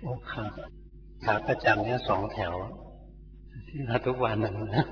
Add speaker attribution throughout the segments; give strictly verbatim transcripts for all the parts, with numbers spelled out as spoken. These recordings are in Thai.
Speaker 1: โอ้ขาขาประจำเนี่ยสองแถวที่มาทุกวันนั่นนะ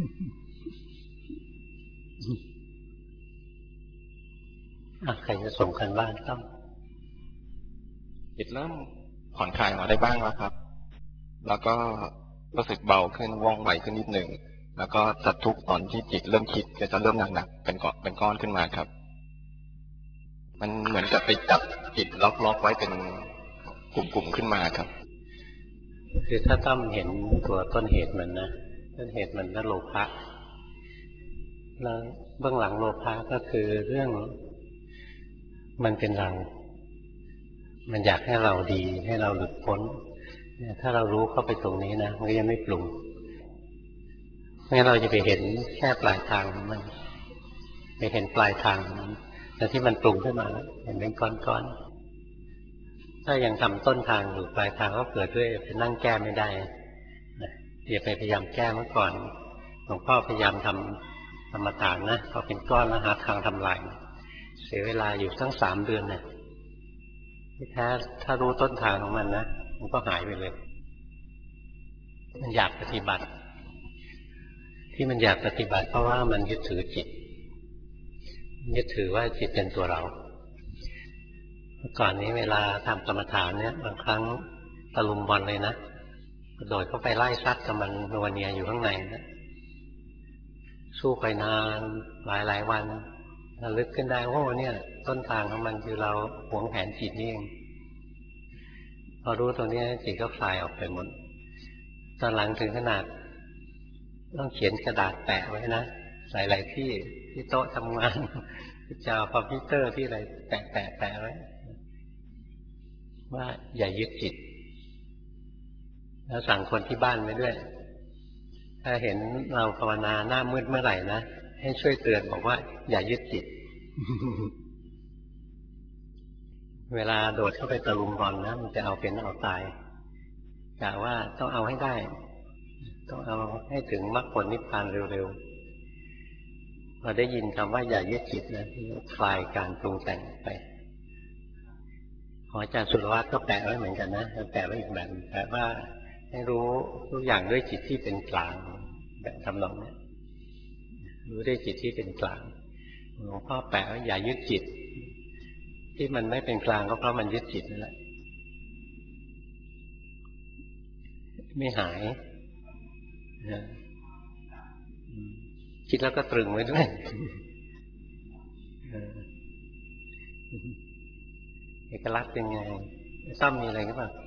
Speaker 1: ใครจะส่งกันบ้านต้อง
Speaker 2: จิตเริ่มผ่อนคลายมาได้บ้างแล้วครับแล้วก็รู้สึกเบาขึ้นว่องไวขึ้นนิดหนึ่งแล้วก็สัตทุกตอนที่จิตเริ่มคิดก็จะเริ่มหนักๆเป็นก้อนเป็นก้อนขึ้นมาครับมันเหมือนกับไปจับจิตล็อกๆไว้เป็นกลุ่มๆขึ้นมาครับ
Speaker 1: คือถ้าต้องเห็นตัวต้นเหตุมันนะต้นเหตุมันก็โลภะแล้วเบื้องหลังโลภะก็คือเรื่องมันเป็นเรามันอยากให้เราดีให้เราหลุดพ้นเนี่ยถ้าเรารู้เข้าไปตรงนี้นะมันก็ยังไม่ปรุงงั้นเราจะไปเห็นแค่ปลายทางของมันไปเห็นปลายทางมันแต่ที่มันปรุงขึ้นมาแล้วเห็นเป็นก้อนๆถ้ายังทำต้นทางอยู่ปลายทางก็เกิดด้วยไปนั่งแก้ไม่ได้อย่าไปพยายามแก้เมื่อก่อนหลวงพ่อพยายามทำกรรมฐานนะพอเป็นก้อนแล้วหาทางทำลายเสียเวลาอยู่ตั้งสามเดือนเนี่ยที่แท้ถ้ารู้ต้นทางของมันนะมันก็หายไปเลยมันอยากปฏิบัติที่มันอยากปฏิบัติเพราะว่ามันยึดถือจิตยึดถือว่าจิตเป็นตัวเราเมื่อก่อนนี้เวลาทำกรรมฐานเนี่ยบางครั้งตะลุมบอลเลยนะกระโดดเข้าไปไล่ซัดกับมันนัวเนียอยู่ข้างในนะสู้ไปนานหลายหลายวันระลึกขึ้นได้ว่าเนี่ยต้นทางของมันคือเราหวงแหนจิตนี่เองพอรู้ตรงนี้จิตก็คลายออกไปหมดตอนหลังถึงขนาดต้องเขียนกระดาษแปะไว้นะหลายๆที่ที่โต๊ะทำงานที่จอคอมพิวเตอร์ที่อะไรแปะแปะแปะไว้ว่าอย่ายึดจิตแล้วสั่งคนที่บ้านไว้ด้วยถ้าเห็นเราภาวนาหน้ามืดเมื่อไหร่นะให้ช่วยเตือนบอกว่าอย่ายึดจิต เวลาโดดเข้าไปตะลุมบอลนะมันจะเอาเป็นเอาตายกะว่าต้องเอาให้ได้ต้องเอาให้ถึงมรรคผลนิพพานเร็วๆพอได้ยินคำว่าอย่ายึดจิตนะคลายการปรุงแต่งไปของอาจารย์สุรวัตรก็แปะไว้เหมือนกันนะแปะไว้อีกแบบแปะว่าให้รู้ทุกอย่างด้วยจิตที่เป็นกลางแบบทำนองนี้รู้ด้วยจิตที่เป็นกลางหลวงพ่อแปะว่าอย่ายึดจิตที่มันไม่เป็นกลางก็เพราะมันยึดจิตนั่นแหละไม่หายคิดแล้วก็ตรึงไว้ด้วยเอกลักษณ์เป็นไงซ้ำมีอะไรก็แบบ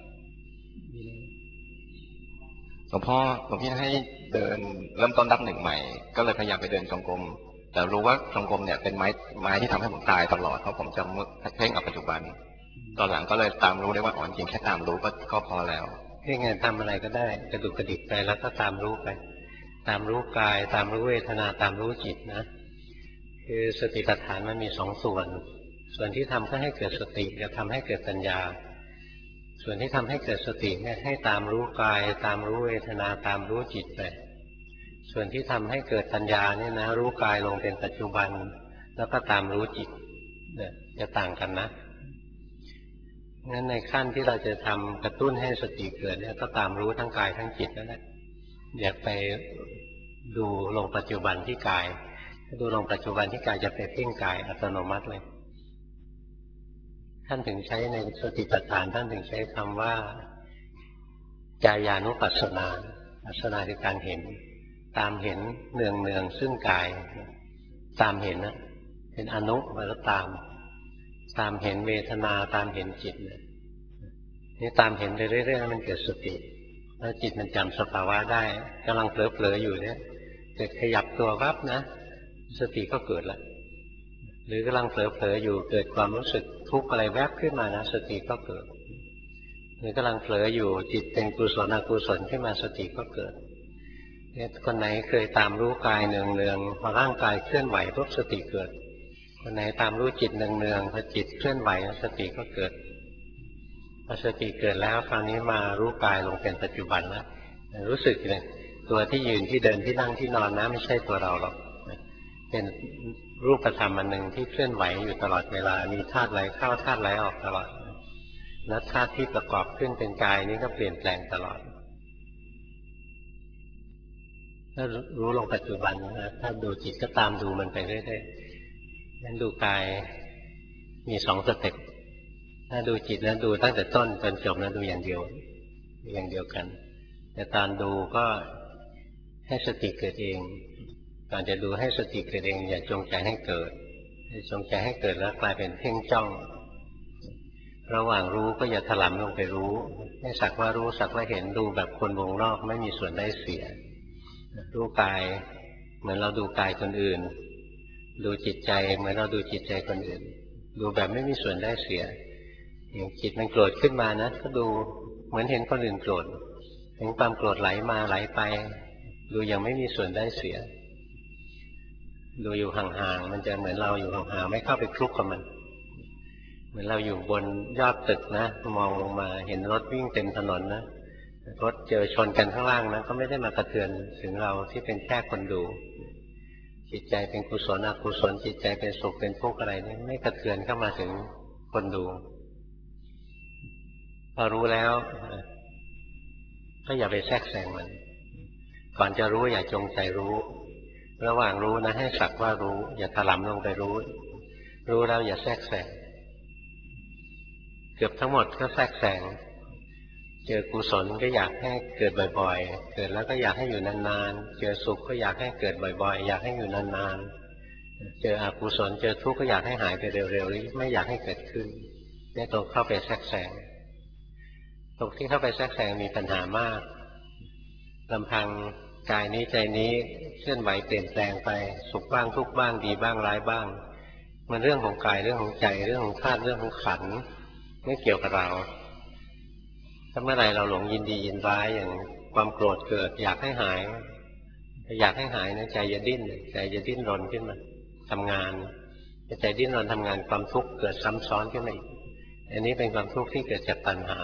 Speaker 2: หลวงพ่อหลวงพี่ให้เดินเริ่มต้นนับหนึ่งใหม่ก็เลยพยายามไปเดินจงกรมแต่รู้ว่าจงกรมเนี่ยเป็นไม้ไม้ที่ทำให้ผมตายตลอดเพราะผมจะเพ่งเอาปัจจุบันตอนหลังก็เลยตามรู้ได้ว่าอ๋อจริงแค่ตามรู้ก็ก็พอแล้ว
Speaker 1: เพ่งไงทำอะไรก็ได้กระดุกกระดิกไปแล้วก็ตามรู้ไปตามรู้กายตามรู้เวทนาตามรู้จิตนะคือสติปัฏฐานมันมีสองส่วนส่วนที่ทำให้เกิดสติจะทำให้เกิดปัญญาส่วนที่ทำให้เกิดสติเนี่ยให้ตามรู้กายตามรู้เวทนาตามรู้จิตไปส่วนที่ทำให้เกิดปัญญาเนี่ยนะรู้กายลงเป็นปัจจุบันแล้วก็ตามรู้จิตเนี่ยจะต่างกันนะงั้นในขั้นที่เราจะทำกระตุ้นให้สติเกิดเนี่ยก็ตามรู้ทั้งกายทั้งจิตนั่นแหละอย่าไปดูลงปัจจุบันที่กายดูลงปัจจุบันที่กายจะไปเพ่งกายอัตโนมัติเลยท่านถึงใช้ในสติปัฏฐานท่านถึงใช้คำว่ากายานุปัสสนาปัสสนาคือการเห็นตามเห็นเนืองเนืองซึ่งกายตามเห็นนะเป็นอนุแล้วตามตามเห็นเวทนาตามเห็นจิตนี่ตามเห็นไปเรื่อยๆมันเกิดสติแล้วจิตมันจำสภาวะได้กำลังเผลอๆอยู่เนี่ยเกิดขยับตัววับนะสติก็เกิดละหรือกำลังเผลอๆอยู่เกิดความรู้สึกทุกข์อะไรแวบขึ้นมานะสติก็เกิดหรือกำลังเผลออยู่จิตเป็นกุศลอกุศลขึ้นมาสติก็เกิดเนี่ยคนไหนเคยตามรู้กายเนืองๆพอร่างกายเคลื่อนไหวปุ๊บสติเกิดคนไหนตามรู้จิตเนืองๆพอจิตเคลื่อนไหวสติก็เกิดพอสติเกิดแล้วคราวนี้มารู้กายลงเป็นปัจจุบันแล้วรู้สึกเลยตัวที่ยืนที่เดินที่นั่งที่นอนนะไม่ใช่ตัวเราหรอกเป็นรูปธรรมอันหนึ่งที่เคลื่อนไหวอยู่ตลอดเวลามีธาตุไหลเข้าธาตุไหลออกตลอดและธาตุที่ประกอบขึ้นเป็นกายนี้ก็เปลี่ยนแปลงตลอดถ้ารู้ลงปัจจุบันนะถ้าดูจิตก็ตามดูมันไปเรื่อยๆนั้นดูกายมีสองสเต็ปถ้าดูจิตนั้นดูตั้งแต่ต้นจนจบนั้นดูอย่างเดียวอย่างเดียวกันแต่ตอนดูก็ให้สติเกิดเองก่อนจะดูให้สติเกิดเองอย่าจงใจให้เกิดจงใจให้เกิดแล้วกลายเป็นเพ่งจ้องระหว่างรู้ก็อย่าถลำลงไปรู้ให้สักว่ารู้สักว่าเห็นดูแบบคนวงนอกไม่มีส่วนได้เสียรู้กายเหมือนเราดูกายคนอื่นดูจิตใจเหมือนเราดูจิตใจคนอื่นดูแบบไม่มีส่วนได้เสียอย่างจิตมันโกรธขึ้นมานะก็ดูเหมือนเห็นคนอื่นโกรธเห็นความโกรธไหลมาไหลไปดูยังไม่มีส่วนได้เสียดูอยู่ห่างๆมันจะเหมือนเราอยู่ห่างๆไม่เข้าไปคลุกกับมันเหมือนเราอยู่บนยอดตึกนะมองลงมาเห็นรถวิ่งเต็มถนนนะรถเจอชนกันข้างล่างนะก็ไม่ได้มากระเทือนถึงเราที่เป็นแค่คนดูจิตใจเป็นกุศลอกุศลจิตใจเป็นสุขเป็นทุกข์อะไรนี่ไม่กระเทือนเข้ามาถึงคนดูพอรู้แล้วก็อย่าไปแทรกแซงมันก่อนจะรู้อย่าจงใจรู้ระหว่างรู้นะให้สักว่ารู้อย่าถลำลงไปรู้รู้แล้วอย่าแทรกแซงเกือบทั้งหมดก็แทรกแซงเจอกุศลก็อยากให้เกิดบ่อยๆเกิดแล้วก็อยากให้อยู่นานๆเจอสุขก็อยากให้เกิดบ่อยๆอยากให้อยู่นานๆเจออกุศลเจอทุกข์ก็อยากให้หายไปเร็วๆไม่อยากให้เกิดขึ้นนี่ตรงเข้าไปแทรกแซงตรงที่เข้าไปแทรกแซงมีปัญหามากลำพังกายนี้ใจนี้เคลื่อนไหวเปลี่ยนแปลงไปสุขบ้างทุกข์บ้างดีบ้างร้ายบ้างมันเรื่องของกายเรื่องของใจเรื่องของธาตุเรื่องของขันธ์ไม่เกี่ยวกับเราถ้าเมื่อไรเราหลงยินดียินร้ายอย่างความโกรธเกิดอยากให้หายอยากให้หายนะใจจะดิ้นใจจะดิ้นรนขึ้นมาทำงานใจดิ้นรนทำงานความทุกข์เกิดซ้ำซ้อนขึ้นมาอีกอันนี้เป็นความทุกข์ที่เกิดจากตัณหา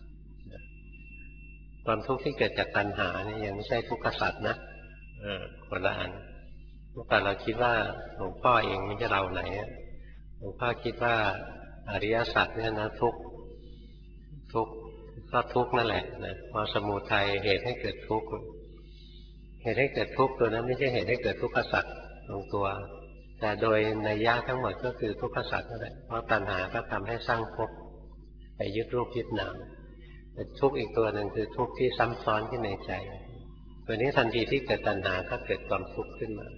Speaker 1: ความทุกข์ที่เกิดจากตัณหาเนี่ยยังไม่ใช่ทุกขสัตว์นะเออคนละอันเมื่อก่อนเราคิดว่าหลวงพ่อเองไม่ใช่เราไหนหลวงพ่อคิดว่าอริยสัจเนี่ยนะทุกข์ทุกข์ก็ทุกข์นั่นแหละนะพอสมุทัยเหตุให้เกิดทุกข์เหตุให้เกิดทุกข์ตัวนั้นไม่ใช่เหตุให้เกิดทุกขสัจตรงตัวแต่โดยนัยยะทั้งหมดก็คือทุกขสัจนั่นแหละเพราะตัณหาก็ทำให้สร้างภพไปยึดรูปยึดนามแต่ทุกข์อีกตัวหนึ่งคือทุกข์ที่ซ้ำซ้อนขึ้นในใจตัวนี้ทันทีที่เกิดตัณหาก็เกิดความทุกข์ขึ้นมา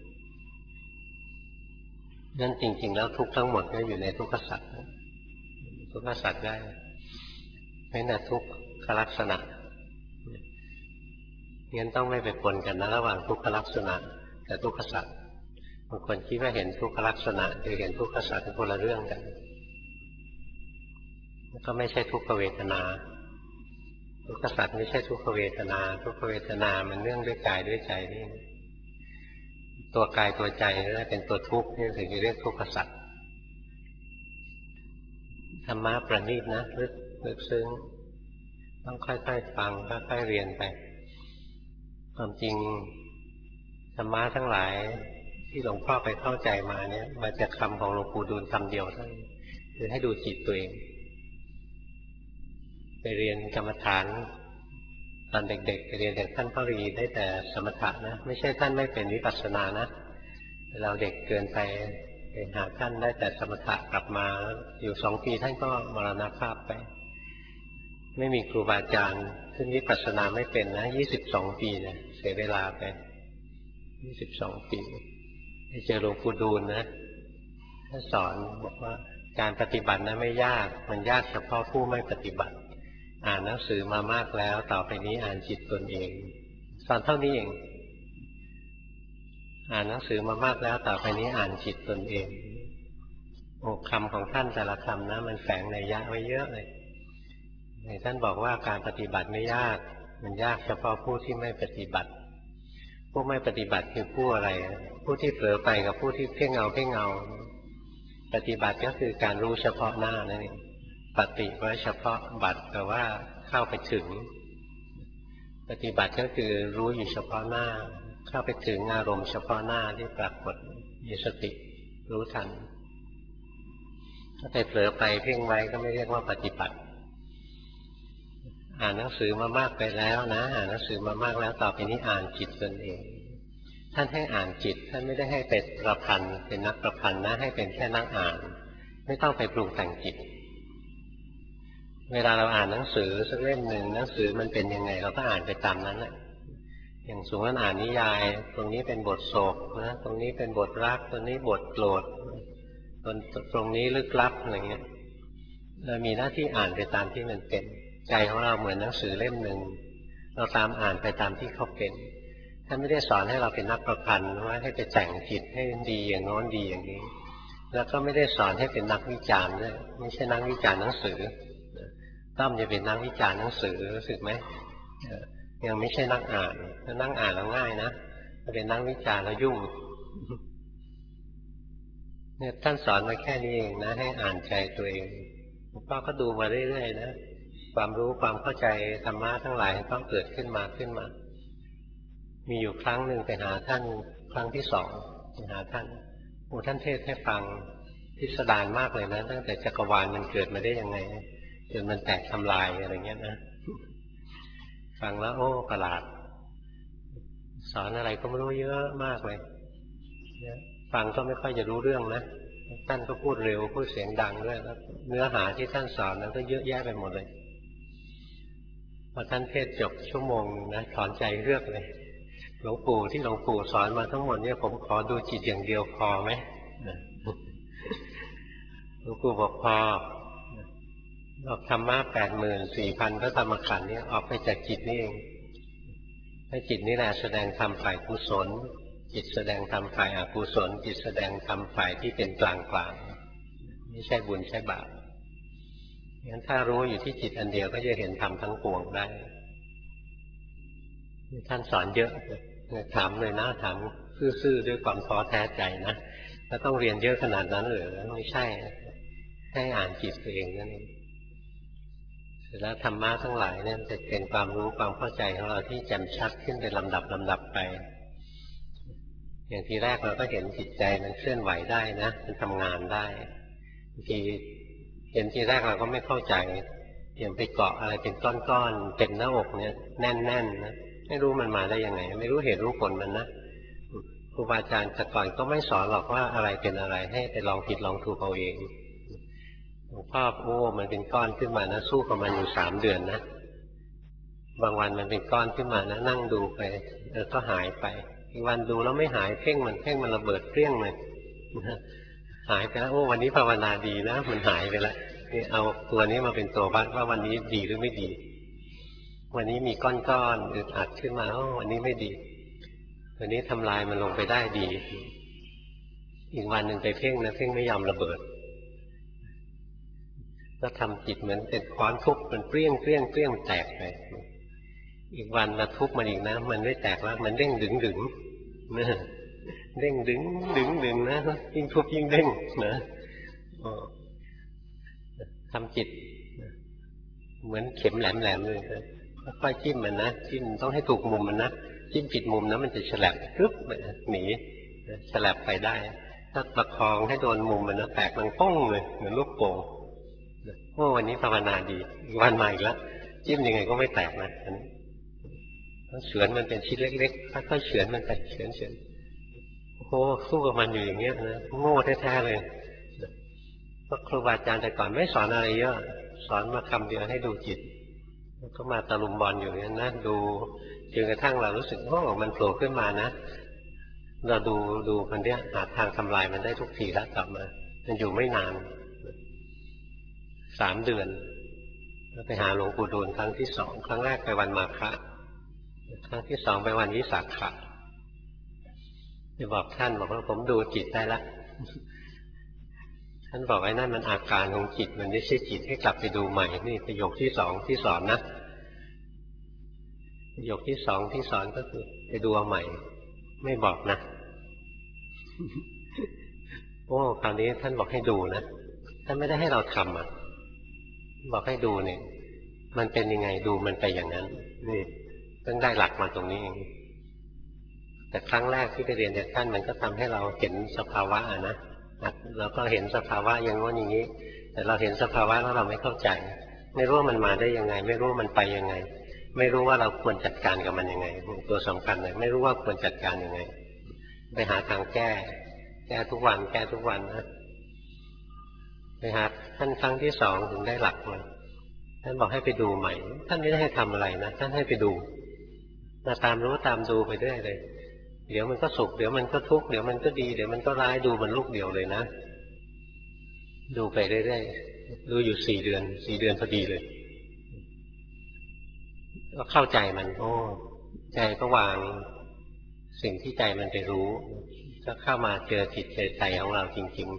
Speaker 1: นั่นจริงๆแล้วทุกข์ทั้งหมดก็อยู่ในทุกขสัจทุกขสัจได้ไม่น่าทุกขลักษณะงั้นต้องไม่ไปปนกันนะระหว่างทุกขลักษณะกับทุกขสัจบางคนคิดว่าเห็นทุกขลักษณะหรือเห็นทุกขสัจเป็นคนละเรื่องกันก็ไม่ใช่ทุกขเวทนาทุกขสัจไม่ใช่ทุกขเวทนาทุกขเวทนามันเรื่องด้วยกายด้วยใจนี่ตัวกายตัวใจนั่นเป็นตัวทุกข์นี่ถึงจะเรียกทุกขสัจธรรมะประณีตนะลึกลึกซึ้งต้องค่อยๆฟังค่อยๆเรียนไปความจริงธรรมะทั้งหลายที่หลวงพ่อไปเข้าใจมาเนี่ยมาจากคำของหลวงปู่ดูลคำเดียวเท่านั้นคือให้ดูจิตตัวเองไปเรียนกรรมฐานตอนเด็กๆไปเรียนจากท่านพ่อรีได้แต่สมถะนะไม่ใช่ท่านไม่เป็นวิปัสสนานะเราเด็กเกินไปไปหาท่านได้แต่สมถะกลับมาอยู่สองปีท่านก็มรณภาพไปไม่มีครูบาอาจารย์ขึ้นวิปัสสนาไม่เป็นนะยี่สิบสองปีนะเสียเวลาไปยี่สิบสองปีไปเจอหลวงปู่ดูลนะท่านสอนบอกว่าการปฏิบัตินะไม่ยากมันยากเฉพาะผู้ไม่ปฏิบัติอ่านหนังสือมามากแล้วต่อไปนี้อ่านจิตตนเองสอนเท่านี้เองอ่านหนังสือมามากแล้วต่อไปนี้อ่านจิตตนเองโอ้คำของท่านแต่ละคำนะมันแฝงนัยยะไว้เยอะเลยท่านบอกว่าการปฏิบัติไม่ยากมันยากเฉพาะผู้ที่ไม่ปฏิบัติผู้ไม่ปฏิบัติคือผู้อะไรผู้ที่เผลอไปกับผู้ที่เพ่งเอาเพ่งเอาปฏิบัติก็คือการรู้เฉพาะหน้านั่นเองปฏิไว้เฉพาะบัติแต่ว่าเข้าไปถึงปฏิบัติก็คือรู้อยู่เฉพาะหน้าเข้าไปถึงอารมณ์เฉพาะหน้าที่ปรากฏมีสติรู้ทันถ้าไปเผลอไปเพ่งไว้ก็ไม่เรียกว่าปฏิบัติอ่านหนังสือมามากไปแล้วนะอ่านหนังสือมามากแล้วต่อไปนี้อ่านจิตตนเองท่านให้อ่านจิตท่านไม่ได้ให้เป็นประพันธ์เป็นนักประพันธ์นะให้เป็นแค่นักอ่านไม่ต้องไปปรุงแต่งจิตเวลาเราอ่านหนังสือสักเล่มหนึ่งหนังสือมันเป็นยังไงเราก็อ่านไปตามนั้นแหละอย่างสมมติอ่านนิยายตรงนี้เป็นบทโศกนะตรงนี้เป็นบทรักตรงนี้บทโกรธตรงตรงนี้ลึกลับอะไรเงี้ยเรามีหน้าที่อ่านไปตามที่มันเป็นใจของเราเหมือนหนังสือเล่มหนึ่งเราตามอ่านไปตามที่เขาเป็นท่านไม่ได้สอนให้เราเป็นนักประพันธ์ว่าให้ไปแต่งจิตให้ดีอย่างโน้นดีอย่างนี้แล้วก็ไม่ได้สอนให้เป็นนักวิจารณ์ด้วยไม่ใช่นักวิจารณ์หนังสือต้อมจะเป็นนักวิจารณ์หนังสือรู้สึกไหมยังไม่ใช่นักอ่านถ้านั่งอ่านแล้วง่ายนะถ้าเป็นนักวิจารณ์แล้วยุ่งเนี่ยท่านสอนมาแค่นี้เองนะให้อ่านใจตัวเองหลวงพ่อก็ดูมาเรื่อยๆนะความรู้ความเข้าใจธรรมะทั้งหลายต้องเกิดขึ้นมาขึ้นมามีอยู่ครั้งหนึ่งไปหาท่านครั้งที่สองไปหาท่านโอ้ท่านเทศให้ฟังพิสดารมากเลยนะตั้งแต่จักรวาลมันเกิดมาได้ยังไงจนมันแตกทำลายอะไรเงี้ยนะฟังแล้วโอ้ประหลาดสอนอะไรก็ไม่รู้เยอะมากเลยฟังก็ไม่ค่อยจะรู้เรื่องนะท่านก็พูดเร็วพูดเสียงดังด้วยแล้วเนื้อหาที่ท่านสอนนั้นก็เยอะแยะไปหมดเลยพอท่านเทศจบชั่วโมงนะถอนใจเรือกเลยหลวงปู่ที่หลวงปู่สอนมาทั้งหมดเนี่ยผมขอดูจิตอย่างเดียวพอไหมหลวงปู่บอกพอบอกธรรมะแปดหมื่นสี่พันพระธรรมขันธ์นี้ออกไปจากจิตนี่เองให้จิตนี่แหละแสดงธรรมฝ่ายกุศลจิตแสดงธรรมฝ่ายอกุศลจิตแสดงธรรมฝ่ายที่เป็นกลางกลางไม่ใช่บุญใช่บาปงั้นถ้ารู้อยู่ที่จิตอันเดียวก็จะเห็นธรรมทั้งปวงได้ท่านสอนเยอะถามเลยนะถามซื่อๆด้วยความท้อแท้ใจนะแล้วต้องเรียนเยอะขนาดนั้นหรือไม่ใช่ให้อ่านจิตตัวเองนั่นเองเสร็จแล้วธรรมะทั้งหลายเนี่ยจะเป็นความรู้ความเข้าใจของเราที่แจ่มชัดขึ้นเป็นลำดับลำดับไปอย่างทีแรกเราก็เห็นจิตใจมันเคลื่อนไหวได้นะมันทำงานได้บางทีเห็นทีแรกเราก็ไม่เข้าใจอย่างไปเกาะอะไรเป็นก้อนๆเต็มหน้าอกเนี่ยแน่นๆ น, นะไม่รู้มันมาได้ยังไงไม่รู้เหตุรู้ผลมันนะครูบาอาจารย์แต่ก่อนก็ไม่สอนหรอกว่าอะไรเป็นอะไรให้ไปลองผิดลองถูกเอาเองหลวงพ่อโอ้มันเป็นก้อนขึ้นมานะสู้กับมันอยู่สามเดือนนะบางวันมันเป็นก้อนขึ้นมานะนั่งดูไปเออก็หายไปอีกวันดูแล้วไม่หายเพ่งมันเพ่งมันระเบิดเปรี้ยงเลยหายไปแล้วโอ้วันนี้ภาวนาดีนะมันหายไปแล้วนี่เอาตัวนี้มาเป็นตัววัดว่าวันนี้ดีหรือไม่ดีวันนี้มีก้อนๆอึดอัดขึ้นมาโอ้วันนี้ไม่ดีวันนี้ทำลายมันลงไปได้ดีอีกวันหนึ่งไปเพ่งนะเพ่งไม่ยอมระเบิดก็ทำจิตเหมือนเป็นค้อนทุบมันเปรี้ยงเปรี้ยงเปรี้ยงแตกไปอีกวันมาทุบมันอีกนะมันไม่แตกแล้วมันเด้งดึงดึงนะเด้งดึงดึงดึงนะยิ่งทุบยิ่งเด้งนะทำจิตเหมือนเข็มแหลมๆเลยค่อยๆจิ้มมันนะจิ้มต้องให้ถูกมุมมันนะจิ้มผิดมุมนะมันจะฉลับปึ๊บหนีฉลับไปได้ถ้าประคองให้โดนมุมมันนะแตกมันป้องเลยเหมือนลูกโป่งโอ้วันนี้ภาวนาดีอีกวันมาอีกแล้วจิ้มยังไงก็ไม่แตกนะเฉือนมันเป็นชิ้นเล็กๆค่อยๆเฉือนมันไปเฉือนเฉือนโอ้สู้กับมันอยู่อย่างเงี้ยนะโง่แท้ๆเลยเพราะครูบาอาจารย์แต่ก่อนไม่สอนอะไรเยอะสอนมาคำเดียวให้ดูจิตก็มาตะลุมบอลอยู่เนี่ยนะดูจนกระทั่งเรารู้สึกโอ้มันโผล่ขึ้นมานะเราดูดูมันเนี้ยหาทางทำลายมันได้ทุกทีแล้วกลับมามันอยู่ไม่นานสามเดือนไปหาหลวงปู่ดูลครั้งที่สองครั้งแรกไปวันมาฆะครั้งที่สองไปวันวิสาขะจะบอกท่านบอกว่าผมดูจิตได้แล้วท่านบอกไอ้นั่นมันอาการของจิตมันไม่ใช่จิตให้กลับไปดูใหม่นี่ประโยคที่สองที่สอนนะประโยคที่สองที่สอนก็คือไปดูเอาใหม่ไม่บอกนะโอ้คราวนี้ท่านบอกให้ดูนะท่านไม่ได้ให้เราทำอ่ะบอกให้ดูเนี่ยมันเป็นยังไงดูมันไปอย่างนั้นนี่ต้องได้หลักมาตรงนี้เองแต่ครั้งแรกที่ไปเรียนจากท่านมันก็ทำให้เราเห็นสภาวะอ่ะนะเราก็เห็นสภาวะอย่างโน้นอย่างนี้แต่เราเห็นสภาวะแล้วเราไม่เข้าใจไม่รู้ว่ามันมาได้ยังไงไม่รู้ว่ามันไปยังไงไม่รู้ว่าเราควรจัดการกับมันยังไงตัวสำคัญเลยไม่รู้ว่าควรจัดการยังไงไปหาทางแก้แก้ทุกวันแก้ทุกวันนะไปหาท่านครั้งที่สองถึงได้หลักมาท่านบอกให้ไปดูใหม่ท่านไม่ได้ให้ทำอะไรนะท่านให้ไปดูมาตามรู้ตามดูไปเรื่อยเลยเดี๋ยวมันก็สุขเดี๋ยวมันก็ทุกข์เดี๋ยวมันก็ดีเดี๋ยวมันก็ร้ายดูมันลูกเดียวเลยนะดูไปเรื่อยๆดูอยู่สี่เดือนสี่เดือนพอดีเลยก็เข้าใจมันโอ้ใจก็วางสิ่งที่ใจมันไปรู้ก็เข้ามาเจอจิตเจอใจของเราจริง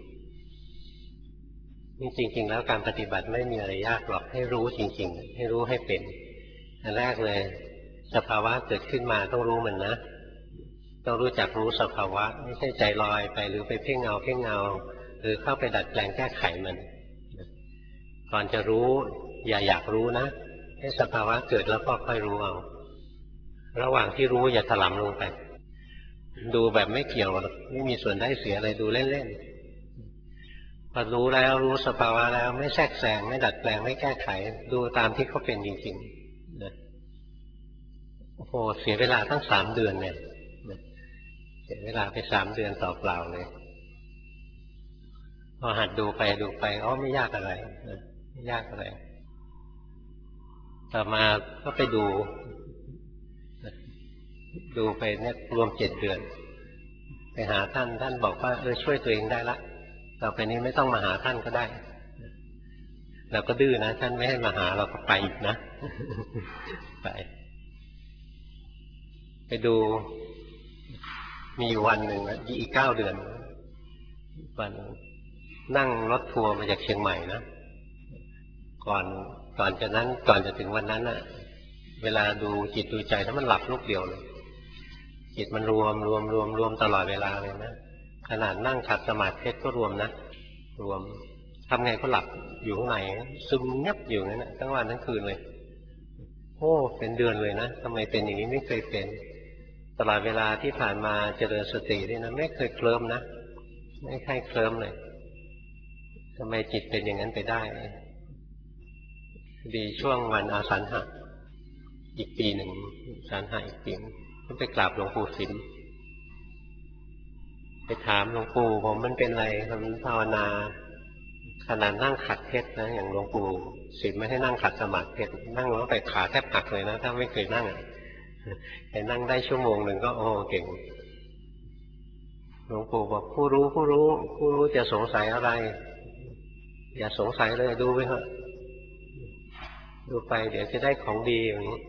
Speaker 1: ๆนี่จริงๆแล้วการปฏิบัติไม่มีอะไรยากหรอกให้รู้จริงๆให้รู้ให้เป็นอันแรกเลยสภาวะเกิดขึ้นมาต้องรู้มันนะต้องรู้จักรู้สภาวะไม่ใช่ใจลอยไปหรือไปเพ่งเงาเพ่งเงาหรือเข้าไปดัดแปลงแก้ไขมันก่อนจะรู้อย่าอยากรู้นะให้สภาวะเกิดแล้วก็ค่อยรู้เอาระหว่างที่รู้อย่าถลำลงไปดูแบบไม่เกี่ยวไม่มีส่วนได้เสียอะไรดูเล่นๆพอรู้แล้วรู้สภาวะแล้วไม่แทรกแซงไม่ดัดแปลงไม่แก้ไขดูตามที่เขาเป็นจริงๆนะโอ้โหเสียเวลาตั้งสามเดือนเนี่ยเสียเวลาไปสามเดือนต่อเปล่าเลยพอหัดดูไปดูไปอ๋อไม่ยากอะไรไม่ยากอะไรต่อมาก็ไปดูดูไปเนี่ยรวมเจ็ดเดือนไปหาท่านท่านบอกว่าเออช่วยตัวเองได้ละต่อไปนี้ไม่ต้องมาหาท่านก็ได้เราก็ดื้อนะท่านไม่ให้มาหาเราก็ไปอีกนะไปไปดูมีวันหนึ่งนะอีกเก้าเดือนวันนั่งรถทัวร์มาจากเชียงใหม่นะก่อนก่อนจะนั้นก่อนจะถึงวันนั้นน่ะเวลาดูจิตดูใจถ้ามันหลับลูกเดียวเลยจิตมันรวมรวมรวมรวมตลอดเวลาเลยนะขนาดนั่งขัดสมาธิก็รวมนะรวมทำไงก็หลับอยู่ข้างในซึมงับอยู่นั่นนะทั้งวันทั้งคืนเลยโอ้เป็นเดือนเลยนะทำไมเป็นอย่างนี้ไม่เคยเป็นตลอดเวลาที่ผ่านมาเจริญสตินี่นะไม่เคยเคลิ้มนะไม่เคยเคลิ้มเลยทำไมจิตเป็นอย่างนั้นไปได้ดีช่วงวันอาสาฬหะอีกปีหนึ่งอาสาฬหะอีกปีก็ไปกราบหลวงปู่สิมไปถามหลวงปู่ผมมันเป็นอะไรผมภาวนาขนาดนั่งขัดเพชรนะอย่างหลวงปู่สิมไม่ให้นั่งขัดสมาธิเพชรนั่งแล้วไปขาแทบหักเลยนะถ้าไม่เคยนั่งแต่นั่งได้ชั่วโมงหนึ่งก็โอ้เก่งหลวงปู่บอกผู้รู้ผู้รู้ผู้รู้จะสงสัยอะไรอย่าสงสัยเลยดูไปเถอะดูไปเดี๋ยวจะได้ของดีอย่างนี้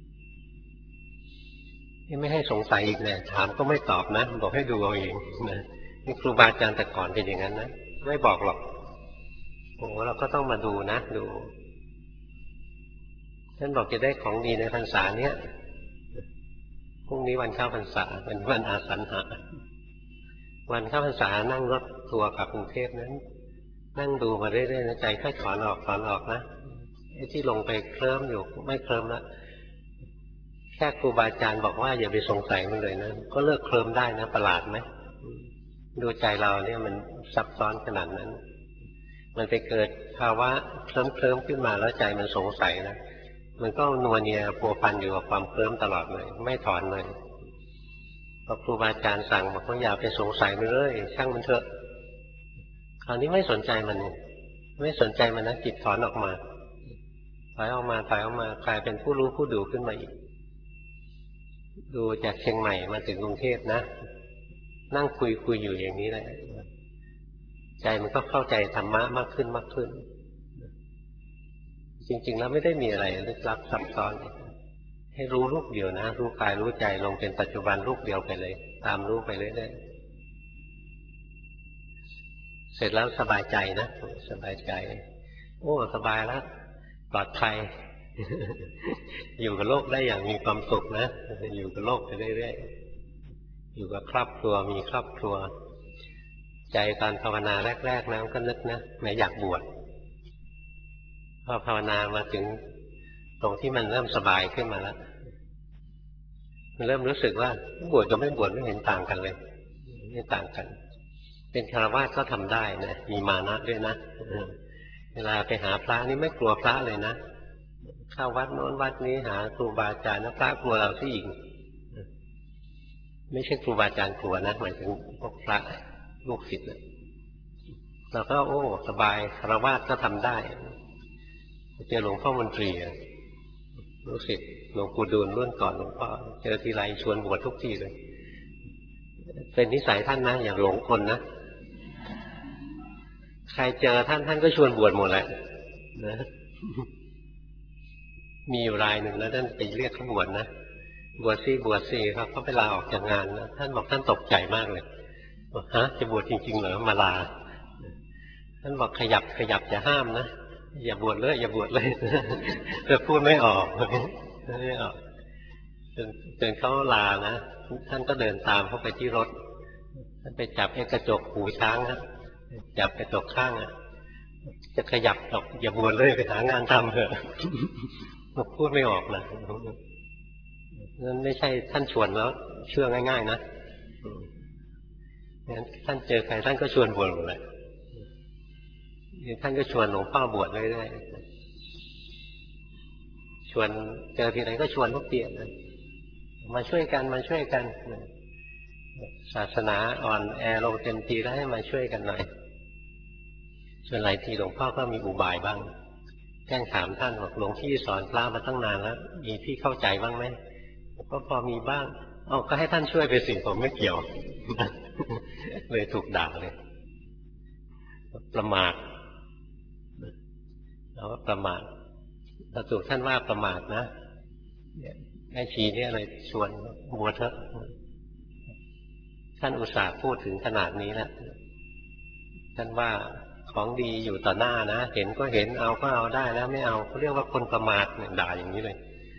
Speaker 1: ไม่ให้สงสัยอีกเลยถามก็ไม่ตอบนะบอกให้ดูเอาเองนะนี่ครูบาอาจารย์แต่ก่อนเป็นอย่างนั้นนะไม่บอกหรอกโอ้เราก็ต้องมาดูนะดูท่านบอกจะได้ของดีในพรรษาเนี้ยพรุ่งนี้วันเข้าพรรษาเป็นวันอาสัญหะวันเข้าพรรษานั่งรถทัวร์กลับกรุงเทพนั้นนั่งดูมาเรื่อยๆนะใจค่อยถอนออกถอนออกนะไอ้ที่ลงไปเคลิ้มอยู่ไม่เคลิ้มละแค่ครูบาอาจารย์บอกว่าอย่าไปสงสัยมันเลยนะก็เลิกเคลิ้มได้นะประหลาดไหมดูใจเราเนี่ยมันซับซ้อนขนาดนั้นมันไปเกิดภาวะเคลิ้มเคลิ้มขึ้นมาแล้วใจมันสงสัยนะมันก็นัวเนียพัวพันอยู่กับความเคลิ้มตลอดเลยไม่ถอนเลยพอครูบาอาจารย์สั่งบอกว่าอย่าไปสงสัยมันเลยช่างมันเถอะคราวนี้ไม่สนใจมันไม่สนใจมันนะจิตถอนออกมาถอยออกมาถอยออกมากลายเป็นผู้รู้ผู้ดูขึ้นมาอีกดูจากเชียงใหม่มาถึงกรุงเทพนะนั่งคุยคุยอยู่อย่างนี้แหละใจมันก็เข้าใจธรรมะมากขึ้นมากขึ้นจริงๆแล้วไม่ได้มีอะไรลึกลับซับซ้อนให้รู้รูปเดียวนะรู้กายรู้ใจลงเป็นปัจจุบันรูปเดียวไปเลยตามรู้ไปเรื่อยๆเสร็จแล้วสบายใจนะสบายใจโอ้สบายแล้วปลอดภัย อยู่กับโลกได้อย่างมีความสุขนะอยู่กับโลกไปเรื่อยๆอยู่กับครอบครัวมีครอบครัวใจตอนภาวนาแรกๆนะก็นึกนะแม้อยากบวชพอภาวนามาถึงตรงที่มันเริ่มสบายขึ้นมาแล้วมันเริ่มรู้สึกว่าบวชกับไม่บวชไม่เห็นต่างกันเลยไม่ต่างกันเป็นฆราวาสก็ทำได้นะมีมานะด้วยนะในเวลาไปหาพระนี่ไม่กลัวพระเลยนะเข้าวัดโน้นวัดนี้หาครูบาอาจารย์นะพระกลัวเราที่อีกไม่ใช่ครูบาอาจารย์กลัวนะหมายถึงพวกพระลูกศิษย์เราก็โอ้สบายคารวะก็ทำได้เจอหลวงพ่อมนตรีลูกศิษย์หลวงปู่ดูลรุ่นก่อนหลวงพ่อเจอทีไรชวนบวชทุกทีเลยเป็นนิสัยท่านนะอย่างหลงคนนะใครเจอท่านท่านก็ชวนบวชหมดแหละนะมีอยู่รายหนึ่งแล้วท่านไปเรียกเขาบวชนะบวชซี่บวชซี่ครับเขาไปลาออกจากงานนะท่านบอกท่านตกใจมากเลยบอกฮะจะบวชจริงๆเหรอมาลาท่านบอกขยับขยับจะห้ามนะอย่าบวชเลยอย่าบวชเลยจะพูดไม่ออกไม่ออกจนจนเขาลานะท่านก็เดินตามเข้าไปที่รถท่านไปจับไอ้กระจกหูช้างนะจับกระจกข้างอ่ะจะขยับออกอย่าบวชเลยไปหางานทำเถอะพูดไม่ออกนะนั่นไม่ใช่ท่านชวนแล้วเชื่อง่ายๆนะงั้นท่านเจอใครท่านก็ชวนบวชหมดเลยท่านก็ชวนหลวงพ่อบวชเรื่อยๆชวนเจอทีไหนก็ชวนทุกเตียนนะมาช่วยกันมาช่วยกันศาสนาอ่อนแอลงเต็มทีแล้วให้มาช่วยกันหน่อยส่วนหลายทีหลวงพ่อก็มีอุบายบ้างแกล้งถามท่านบอกหลวงพี่สอนพระมาตั้งนานแล้วมีพี่เข้าใจบ้างไหมก็พอมีบ้างอ๋อก็ให้ท่านช่วยไปสิผมไม่เกี่ยวเลยถูกด่าเลยประมาทเราว่าประมาทเราถูกท่านว่าประมาทนะไอ้ชีเนี่ยเลยชวนบวชเถอะท่านอุตส่าห์พูดถึงขนาดนี้แล้วท่านว่าของดีอยู่ต่อหน้านะเห็นก็เห็นเอาก็เอาได้แล้วไม่เอาเขาเรียกว่าคนประมาทเนี่ยด่าอย่างนี้เลย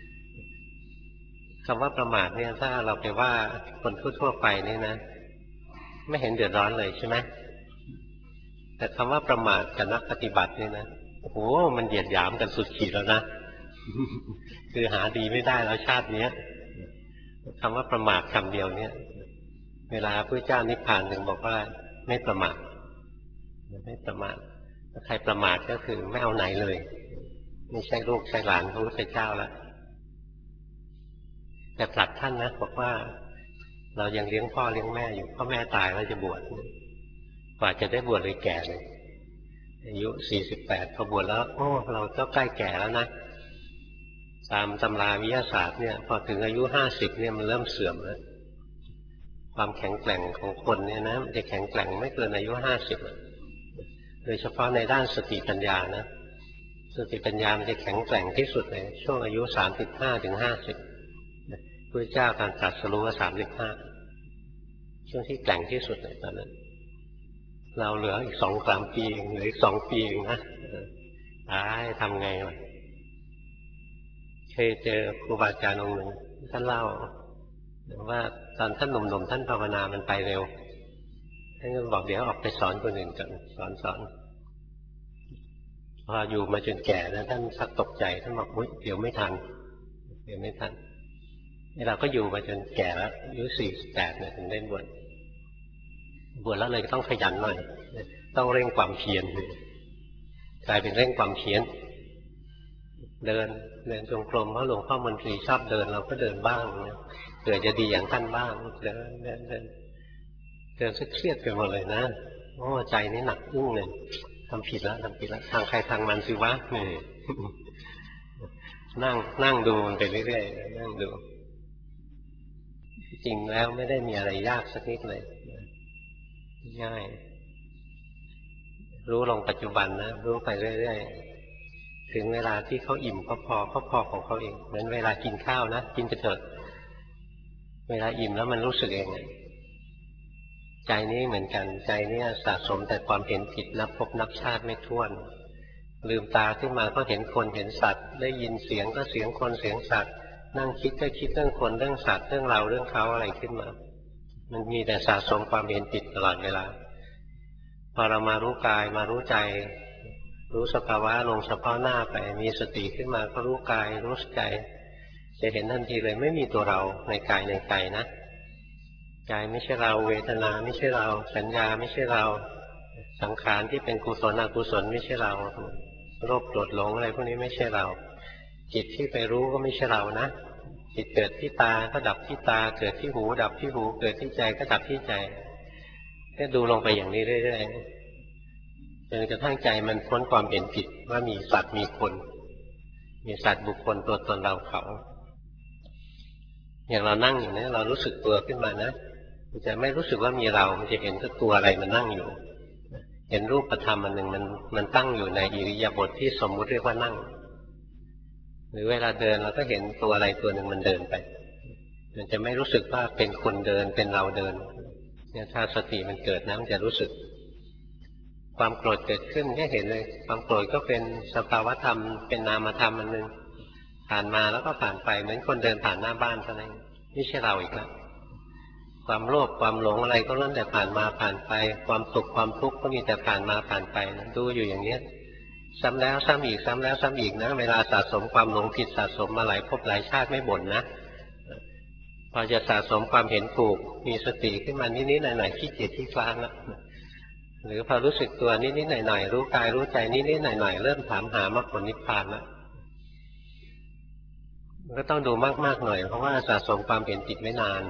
Speaker 1: คำว่าประมาทเนี่ยถ้าเราไปว่าคนทั่วๆไปนี่นะไม่เห็นเดือดร้อนเลยใช่ไหมแต่คำว่าประมาทกับนักปฏิบัติเนี่ยนะโอ้โหมันเหยียดหยามกันสุดขีดแล้วนะคือหาดีไม่ได้แล้วชาติเนี้ยคำว่าประมาทคำเดียวเนี่ยเวลาพระเจ้านิพพานถึงบอกว่าไม่ประมาทไม่ประมาทถ้าใครประมาทก็คือไม่เอาไหนเลยไม่ใช่ลูกใช่หลานพระพุทธเจ้าแล้วแต่ผลักท่านนะบอกว่าเรายังเลี้ยงพ่อเลี้ยงแม่อยู่พ่อแม่ตายแล้วจะบวชกว่าจะได้บวชเลยแก่เลยอายุสี่สิบแปดพอบวชแล้วโอ้เราก็ใกล้แก่แล้วนะตามตำราวิทยาศาสตร์เนี่ยพอถึงอายุห้าสิบเนี่ยมันเริ่มเสื่อมแล้วความแข็งแกร่งของคนเนี่ยนะมันจะแข็งแกร่งไม่เกินอายุห้าสิบโดยเฉพาะในด้านสติปัญญานะสติปัญญามันจะแข็งแกร่งที่สุดเลยช่วงอายุสามสิบห้าถึงห้าสิบพระเจ้าการตรัสรู้ว่าสามสิบห้าช่วงที่แกร่งที่สุดเลยตอนนั้นเราเหลืออีกสองสามปีเหลืออีกสองปีเองนะตายทำไงวะเคยเจอครูบาอาจารย์องค์หนึ่งท่านเล่าว่าตอนท่านหนุ่มๆท่านภาวนามันไปเร็วท่านก็บอกเดี๋ยวออกไปสอนคนอื่นกันสอนสอนพออยู่มาจนแก่แล้วท่านสักตกใจท่านบอกอุ๊ยเดี๋ยวไม่ทันเดี๋ยวไม่ทันนี่เราก็อยู่มาจนแก่แล้วอายุสี่สิบแปดเนี่ยถึงได้บวชบวชแล้วเลยต้องขยันหน่อยต้องเร่งความเพียรกลายเป็นเร่งความเพียรเดินเดินจงกรมเพราะหลวงพ่อมนตรีชอบเดินเราก็เดินบ้างเผื่อจะดีอย่างท่านบ้างเดินเดินเดินเดินเครียดไปหมดเลยนะโอ้ใจนี่หนักอึ้งเลยทำผิดแล้วทำผิดแล้วทางใครทางมันสิวะนี่นั่งนั่งดูมันไปเรื่อยๆนั่งดูจริงแล้วไม่ได้มีอะไรยากสักนิดเลยง่ายรู้ลงปัจจุบันนะรู้ไปเรื่อยๆถึงเวลาที่เขาอิ่มเขาพอเขาพอของเขาเองเหมือนเวลากินข้าวนะกินไปเถอะเวลาอิ่มแล้วมันรู้สึกเองใจนี้เหมือนกันใจนี้สะสมแต่ความเห็นผิดนับพบนับชาติไม่ถ้วนลืมตาขึ้นมาก็เห็นคนเห็นสัตว์ได้ยินเสียงก็เสียงคนเสียงสัตว์นั่งคิดก็คิดเรื่องคนเรื่องสัตว์เรื่องเราเรื่องเขาอะไรขึ้นมามันมีแต่สะสมความเห็นผิดตลอดเวลาพอเรามารู้กายมารู้ใจรู้สภาวะลงเฉพาะหน้าไปมีสติขึ้นมาก็รู้กายรู้ใจจะเห็นทันทีเลยไม่มีตัวเราในกายในใจนะกายไม่ใช่เราเวทนาไม่ใช่เราสัญญาไม่ใช่เราสังขารที่เป็นกุศลอกุศลไม่ใช่เราโลภโกรธหลงอะไรพวกนี้ไม่ใช่เราจิตที่ไปรู้ก็ไม่ใช่เรานะจิตเกิดที่ตาก็ดับที่ตาเกิดที่หูดับที่หูเกิดที่ใจก็ดับที่ใจแค่ดูลงไปอย่างนี้เรื่อยๆจนกระทั่งใจมันพ้นความเห็นผิดว่ามีสัตว์มีคนมีสัตว์บุคคลตัวตนเราเขาอย่างเรานั่งอยู่เนี่ยเรารู้สึกตัวขึ้นมานะมันจะไม่รู้สึกว่ามีเรามันจะเห็นตัวตัวอะไรมันนั่งอยู่เห็นรูปธรรมอันหนึ่งมันมันตั้งอยู่ในอิริยาบถที่สมมุติเรียกว่านั่งหรือเวลาเดินเราก็เห็นตัวอะไรตัวหนึ่งมันเดินไปมันจะไม่รู้สึกว่าเป็นคนเดินเป็นเราเดินเนี่ยถ้าสติมันเกิดนะมันจะรู้สึกความโกรธเกิดขึ้นก็เห็นเลยความโกรธก็เป็นสภาวธรรมเป็นนามธรรมอันหนึ่งผ่านมาแล้วก็ผ่านไปเหมือนคนเดินผ่านหน้าบ้านเท่านั้นไม่ใช่เราอีกแล้วความโลภความหลงอะไรก็ล้วนแต่ผ่านมาผ่านไปความสุขความทุกข์ก็มีแต่ผ่านมาผ่านไปนะดูอยู่อย่างเนี้ยซ้ำแล้วซ้ำอีกซ้ำแล้วซ้ำอีกนะเวลาสะสมความหลงผิดสะสมมาหลายภพหลายชาติไม่บ่นนะพอจะสะสมความเห็นถูกมีสติขึ้นมานิดๆหน่อยๆขี้เกียจขี้คลานละหรือพอรู้สึกตัวนิดๆหน่อยๆรู้กายรู้ใจนิดๆหน่อยๆเริ่มถามหามรรคผลนิพพานละก็ต้องดูมากๆหน่อยเพราะว่าสะสมความเห็นผิดไม่นาน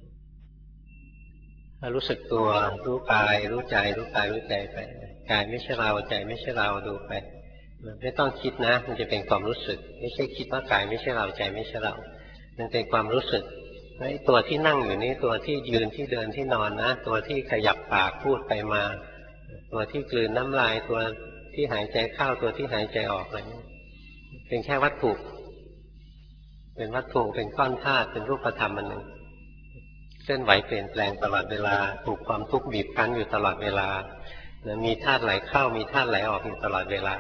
Speaker 1: ถ้ารู้สึกตัวรู้กายรู้ใจรู้กายรู้ใจไปกายไม่ใช่เราใจไม่ใช่เราดูไปไม่ต้องคิดนะมันจะเป็นความรู้สึกไม่ใช่คิดว่ากายไม่ใช่เราใจไม่ใช่เรามันเป็นความรู้สึกไอ้ตัวที่นั่งอยู่นี้ตัวที่ยืนที่เดินที่นอนนะตัวที่ขยับปากพูดไปมาตัวที่กลืนน้ำลายตัวที่หายใจเข้าตัวที่หายใจออกอะไรนี้เป็นแค่วัตถุเป็นวัตถุเป็นก้อนธาตุเป็นรูปธรรมอันหนึ่งเคลื่อนไหวเปลี่ยนแปลงตลอดเวลาถูกความทุกข์บีบคั้นอยู่ตลอดเวลามีธาตุไหลเข้ามีธาตุไหลออกอยู่ตลอดเวลา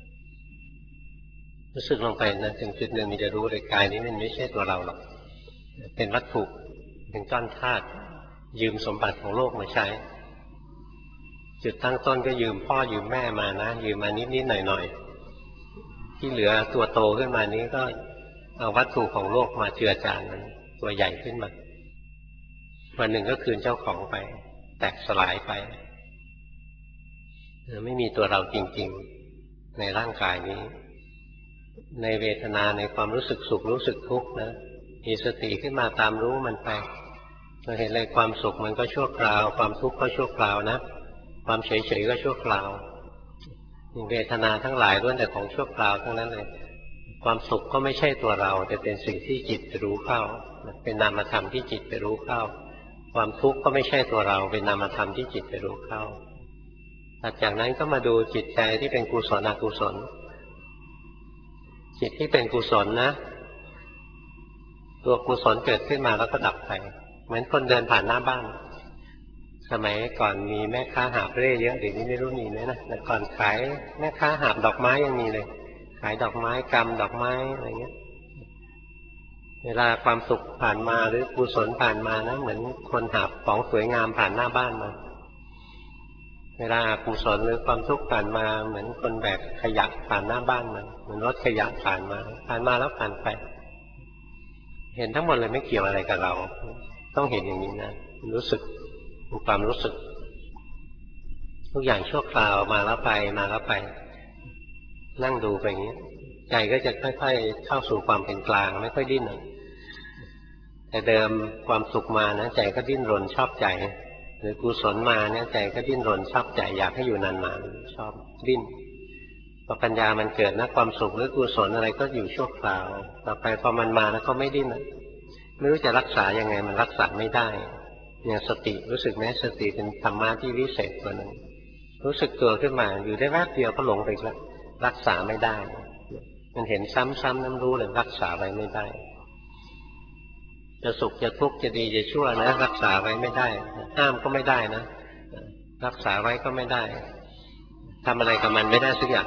Speaker 1: รู้สึกลงไปนะถึงจุดหนึ่งมันจะรู้เลยกายนี้มันไม่ใช่ตัวเราหรอกเป็นวัตถุเป็นก้อนธาตุยืมสมบัติของโลกมาใช้จุดตั้งต้นก็ยืมพ่อยืมแม่มานะยืมมานิดๆหน่อยๆที่เหลือตัวโตขึ้นมานี้ก็เอาวัตถุของโลกมาเจือจานมันตัวใหญ่ขึ้นมาวันหนึ่งก็คืนเจ้าของไปแตกสลายไปไม่มีตัวเราจริงๆในร่างกายนี้ในเวทนาในความรู้สึกสุขรู้สึกทุกข์นะมีสติขึ้นมาตามรู้มันไปเราเห็นเลยความสุขมันก็ชั่วคราวความทุกข์ก็ชั่วคราวนะความเฉยๆก็ชั่วคราวเวทนาทั้งหลายล้วนแต่ของชั่วคราวทั้งนั้นเลยความสุขก็ไม่ใช่ตัวเราแต่เป็นสิ่งที่จิตไปรู้เข้าเป็นนามธรรมที่จิตไปรู้เข้าความทุกข์ก็ไม่ใช่ตัวเราเป็นนามธรรมที่จิตไปรู้เข้าหลังจากนั้นก็มาดูจิตใจที่เป็นกุศลอกุศลจิตที่เป็นกุศลนะตัวกุศลเกิดขึ้นมาแล้วก็ดับไปเหมือนคนเดินผ่านหน้าบ้านสมัยก่อนมีแม่ค้าหาบเร่เยอะเดี๋ยวนี้ไม่รู้มีไหมนะแต่ก่อนขายแม่ค้าหาบดอกไม้ยังมีเลยขายดอกไม้กำดอกไม้อะไรเงี้ยเวลาความสุขผ่านมาหรือกุศลผ่านมานะเหมือนคนหาบของสวยงามผ่านหน้าบ้านมาเวลากุศลหรือความทุกข์ผ่านมาเหมือนคนแบกขยะผ่านหน้าบ้านมาเหมือนรถขยะผ่านมาผ่านมาแล้วผ่านไปเห็นทั้งหมดเลยไม่เกี่ยวอะไรกับเราต้องเห็นอย่างนี้นะรู้สึกความรู้สึกทุกอย่างชั่วคราวมาแล้วไปมาแล้วไปนั่งดูไปอย่างนี้ใจก็จะค่อยๆเข้าสู่ความเป็นกลางไม่ค่อยดิ้นแต่เดิมความสุขมานะใจก็ดิ้นรนชอบใจหรือกุศลมาเนี่ยใจก็ดิ้นรนชอบใจอยากให้อยู่นานๆชอบดิ้นพอปัญญามันเกิดนะความสุขหรือกุศลอะไรก็อยู่ชั่วคราวต่อไปพอมันมาแล้วก็ไม่ดิ้นไม่รู้จะรักษายังไงมันรักษาไม่ได้อย่างสติรู้สึกไหมสติเป็นธรรมะที่วิเศษตัวหนึ่งรู้สึกตัวขึ้นมาอยู่ได้แวบเดียวก็หลงไปแล้วรักษาไม่ได้มันเห็นซ้ำๆน้ำรู้เลยรักษาไว้ไม่ได้จะสุขจะทุกข์จะดีจะชั่วนะรักษาไว้ไม่ได้ห้ามก็ไม่ได้นะรักษาไว้ก็ไม่ได้ทำอะไรกับมันไม่ได้สักอย่าง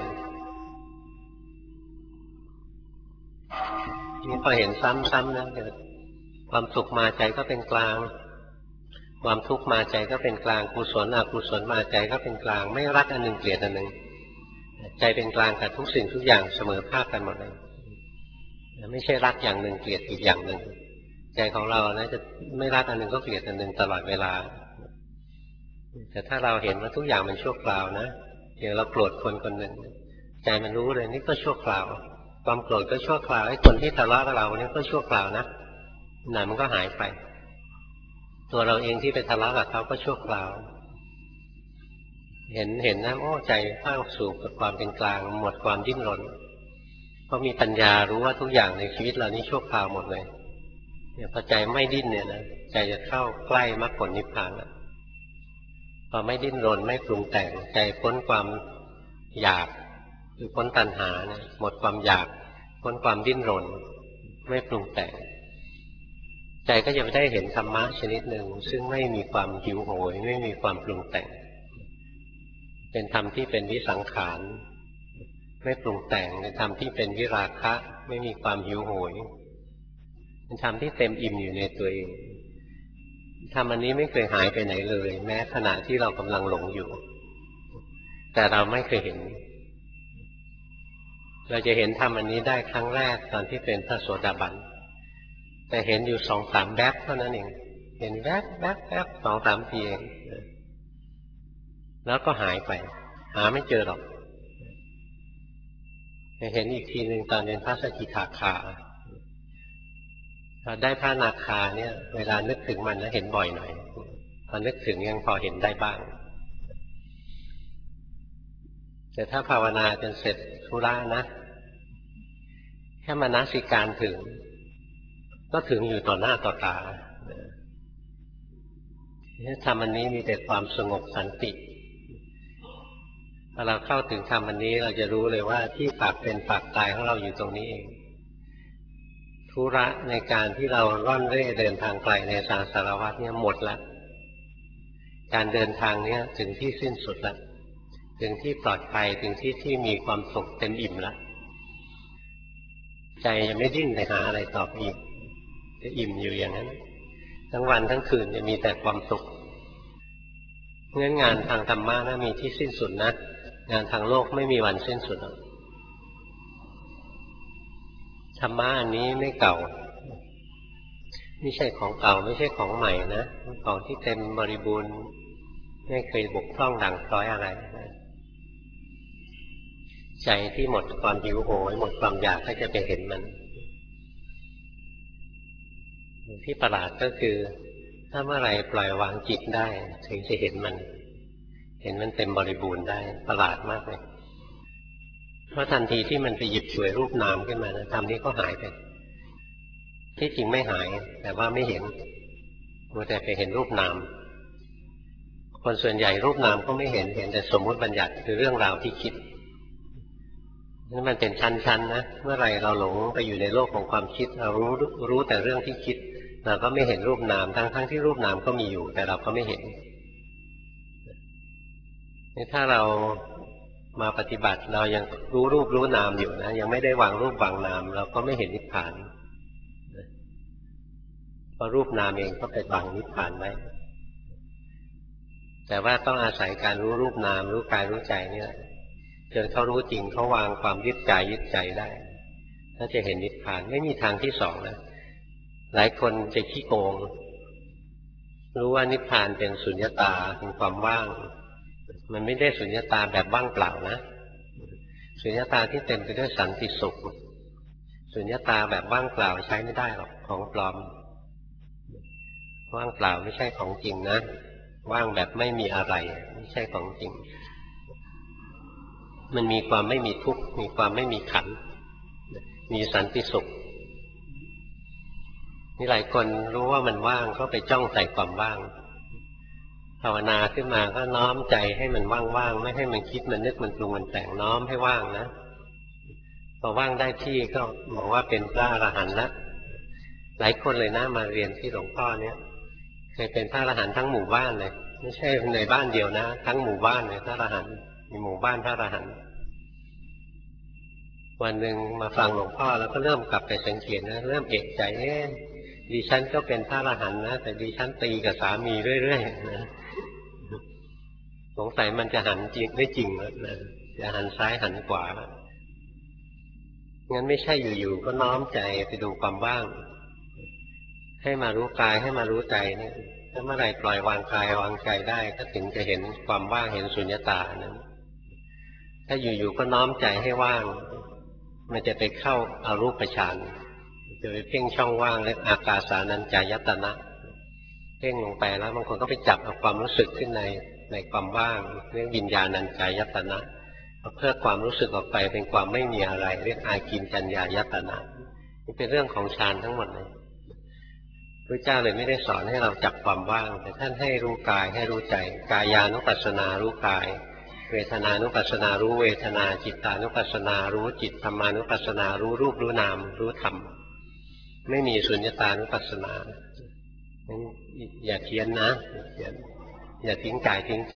Speaker 1: นี่พอเห็นซ้ำๆนะความสุขมาใจก็เป็นกลางความทุกข์มาใจก็เป็นกลางกุศลอกุศลมาใจก็เป็นกลางไม่รักอันหนึ่งเกลียดอันหนึ่งใจเป็นกลางกับทุกสิ่งทุกอย่างเสมอภาคกันหมดเลยไม่ใช่รักอย่างหนึ่งเกลียดอีกอย่างหนึ่งใจของเรานะจะไม่รักอันหนึ่งก็เกลียดอันหนึ่งตลอดเวลาแต่ถ้าเราเห็นว่าทุกอย่างมันชั่วคราวนะอย่างเราโกรธคนคนหนึ่งใจมันรู้เลยนี่ก็ชั่วคราวความโกรธก็ชั่วคราวไอ้คนที่ทะเลาะกับเราเนี่ยก็ชั่วคราวนะหน่อยมันก็หายไปตัวเราเองที่ไปทะเลาะกับเขาก็ชั่วคราวเห็นเห็นนะโอ้ใจเข้าสู่กับความเป็นกลางหมดความดิ้นรนเพราะมีปัญญารู้ว่าทุกอย่างในชีวิตเรานี่ชั่วคราวหมดเลยเนี่ยพอใจไม่ดิ้นเนี่ยนะใจจะเข้าใกล้มรรคผลนิพพานแล้วพอไม่ดิ้นรนไม่ปรุงแต่งใจพ้นความอยากคือพ้นตัณหาเนี่ยหมดความอยากพ้นความดิ้นรนไม่ปรุงแต่งใจก็จะได้เห็นธรรมะชนิดหนึ่งซึ่งไม่มีความหิวโหยไม่มีความปรุงแต่งเป็นธรรมที่เป็นวิสังขารไม่ปรุงแต่งเป็นธรรมที่เป็นวิราคะไม่มีความหิวโหยเป็นธรรมที่เต็มอิ่มอยู่ในตัวเองธรรมอันนี้ไม่เคยหายไปไหนเลยแม้ขณะที่เรากำลังหลงอยู่แต่เราไม่เคยเห็นเราจะเห็นธรรมอันนี้ได้ครั้งแรกตอนที่เป็นพระโสดาบันแต่เห็นอยู่สองสามแวบเท่านั้นเองเห็นแวบแวบแวบสองสามทีเองแล้วก็หายไปหาไม่เจอหรอกเห็นอีกทีหนึ่งตอนเป็นพระสกิทาคาพอได้พระนาคาเนี่ยเวลานึกถึงมันแล้วเห็นบ่อยหน่อยพอนึกถึงยังพอเห็นได้บ้างแต่ถ้าภาวนาจนเสร็จธุระนะแค่มนสิการถึงก็ถึงอยู่ต่อหน้าต่อตาธรรมอันนี้มีแต่ความสงบสันติพอเราเข้าถึงธรรมอันนี้เราจะรู้เลยว่าที่ฝากเป็นฝากตายของเราอยู่ตรงนี้เองธุระในการที่เราร่อนเร่เดินทางไกลในสังสารวัฏเนี่ยหมดแล้วการเดินทางนี้ถึงที่สิ้นสุดแล้วถึงที่ปลอดภัยถึงที่ที่มีความสุขเต็มอิ่มแล้วใจจะไม่ดิ้นไปหาอะไรต่ออีกจะอิ่มอยู่อย่างนั้นทั้งวันทั้งคืนจะมีแต่ความสุขงั้นงานทางธรรมะนะมีที่สิ้นสุดนะงานทางโลกไม่มีวันสิ้นสุดหรอกธรรมะอันนี้ไม่เก่าไม่ใช่ของเก่าไม่ใช่ของใหม่นะของที่เต็มบริบูรณ์ไม่เคยบกพร่องด่างพร้อยอะไรใจที่หมดความหิวโหยหมดความอยากก็จะไปเห็นมันที่ประหลาดก็คือถ้าเมื่อไรปล่อยวางจิตได้ถึงจะเห็นมันเห็นมันเต็มบริบูรณ์ได้ประหลาดมากเลยเพราะทันทีที่มันไปหยิบฉวยรูปนามขึ้นมานะธรรมนี้ก็หายไปที่จริงไม่หายแต่ว่าไม่เห็นมัวแต่ไปเห็นรูปนามคนส่วนใหญ่รูปนามก็ไม่เห็นเห็นแต่สมมุติบัญญัติคือเรื่องราวที่คิดนี่มันเป็นชั้นๆนะเมื่อไรเราหลงไปอยู่ในโลกของความคิดเรารู้รู้แต่เรื่องที่คิดเราก็ไม่เห็นรูปนามทั้งๆ ที่รูปนามก็มีอยู่แต่เราก็ไม่เห็นนี่ถ้าเรามาปฏิบัติเรายังรู้รูปรู้นามอยู่นะยังไม่ได้วางรูปวางนามเราก็ไม่เห็นนิพพานเพราะรูปนามเองก็ไปบังนิพพานไว้แต่ว่าต้องอาศัยการรู้รูปนามรู้กายรู้ใจนี่แหละจนเขารู้จริงเขาวางความยึดกายยึดใจได้ถ้าจะเห็นนิพพานไม่มีทางที่สองนะหลายคนจะขี้โกงรู้ว่านิพพานเป็นสุญญตาเป็นความว่างมันไม่ได้สุญญตาแบบว่างเปล่านะสุญญตาที่เต็มไปด้วยสันติสุขสุญญตาแบบว่างเปล่าใช้ไม่ได้หรอกของปลอมว่างเปล่าไม่ใช่ของจริงนะว่างแบบไม่มีอะไรไม่ใช่ของจริงมันมีความไม่มีทุกข์มีความไม่มีขันธ์มีสันติสุขนี่หลายคนรู้ว่ามันว่างก็ไปจ้องใส่ความว่างภาวนาขึ้นมาก็น้อมใจให้มันว่างๆไม่ให้มันคิดมันนึกมันปรุงมันแต่งน้อมให้ว่างนะพอว่างได้ที่ก็บอกว่าเป็นพระอรหันต์ละหลายคนเลยนะมาเรียนที่หลวงพ่อเนี่ยเคยเป็นพระอรหันต์ทั้งหมู่บ้านเลยไม่ใช่ในบ้านเดียวนะทั้งหมู่บ้านเลยพระอรหันต์มีหมู่บ้านพระอรหันต์วันหนึ่งมาฟังหลวงพ่อแล้วก็เริ่มกลับไปสังเกตนะเริ่มเอะใจเอ๊ะดิฉันก็เป็นพระอรหันต์นะแต่ดิฉันตีกับสามีเรื่อยๆนะสงสัยมันจะหันจริงได้จริงแล้วนะจะหันซ้ายหันขวางั้นไม่ใช่อยู่ๆก็น้อมใจไปดูความว่างให้มารู้กายให้มารู้ใจเนี่ยถ้าเมื่อไหร่ปล่อยวางกายวางใจได้ก็ถึงจะเห็นความว่างเห็นสุญญตานั้นถ้าอยู่ๆก็น้อมใจให้ว่างมันจะไปเข้าอารูปฌานจะไปเพ่งช่องว่างเรียกอากาสานัญจายตนะเพ่งลงไปแล้วบางคนก็ไปจับเอาความรู้สึกขึ้นในในความว่างเรียกวิญญาณัญจายตนะเพื่อความรู้สึกออกไปเป็นความไม่มีอะไรเรียกอากินจัญญายตนะนี่เป็นเรื่องของฌานทั้งหมดเลยพระเจ้าเลยไม่ได้สอนให้เราจับความว่างแต่ท่านให้รู้กายให้รู้ใจกายานุปัสสนารู้กายเวทนานุปัสสนารู้เวทนาจิตานุปัสสนารู้จิตธรรมานุปัสสนารู้รูปรู้นามรู้ธรรมไม่มีสุญญตานุปัสสนาอย่าเทียนนะอย่าทิ้งกายทิ้ง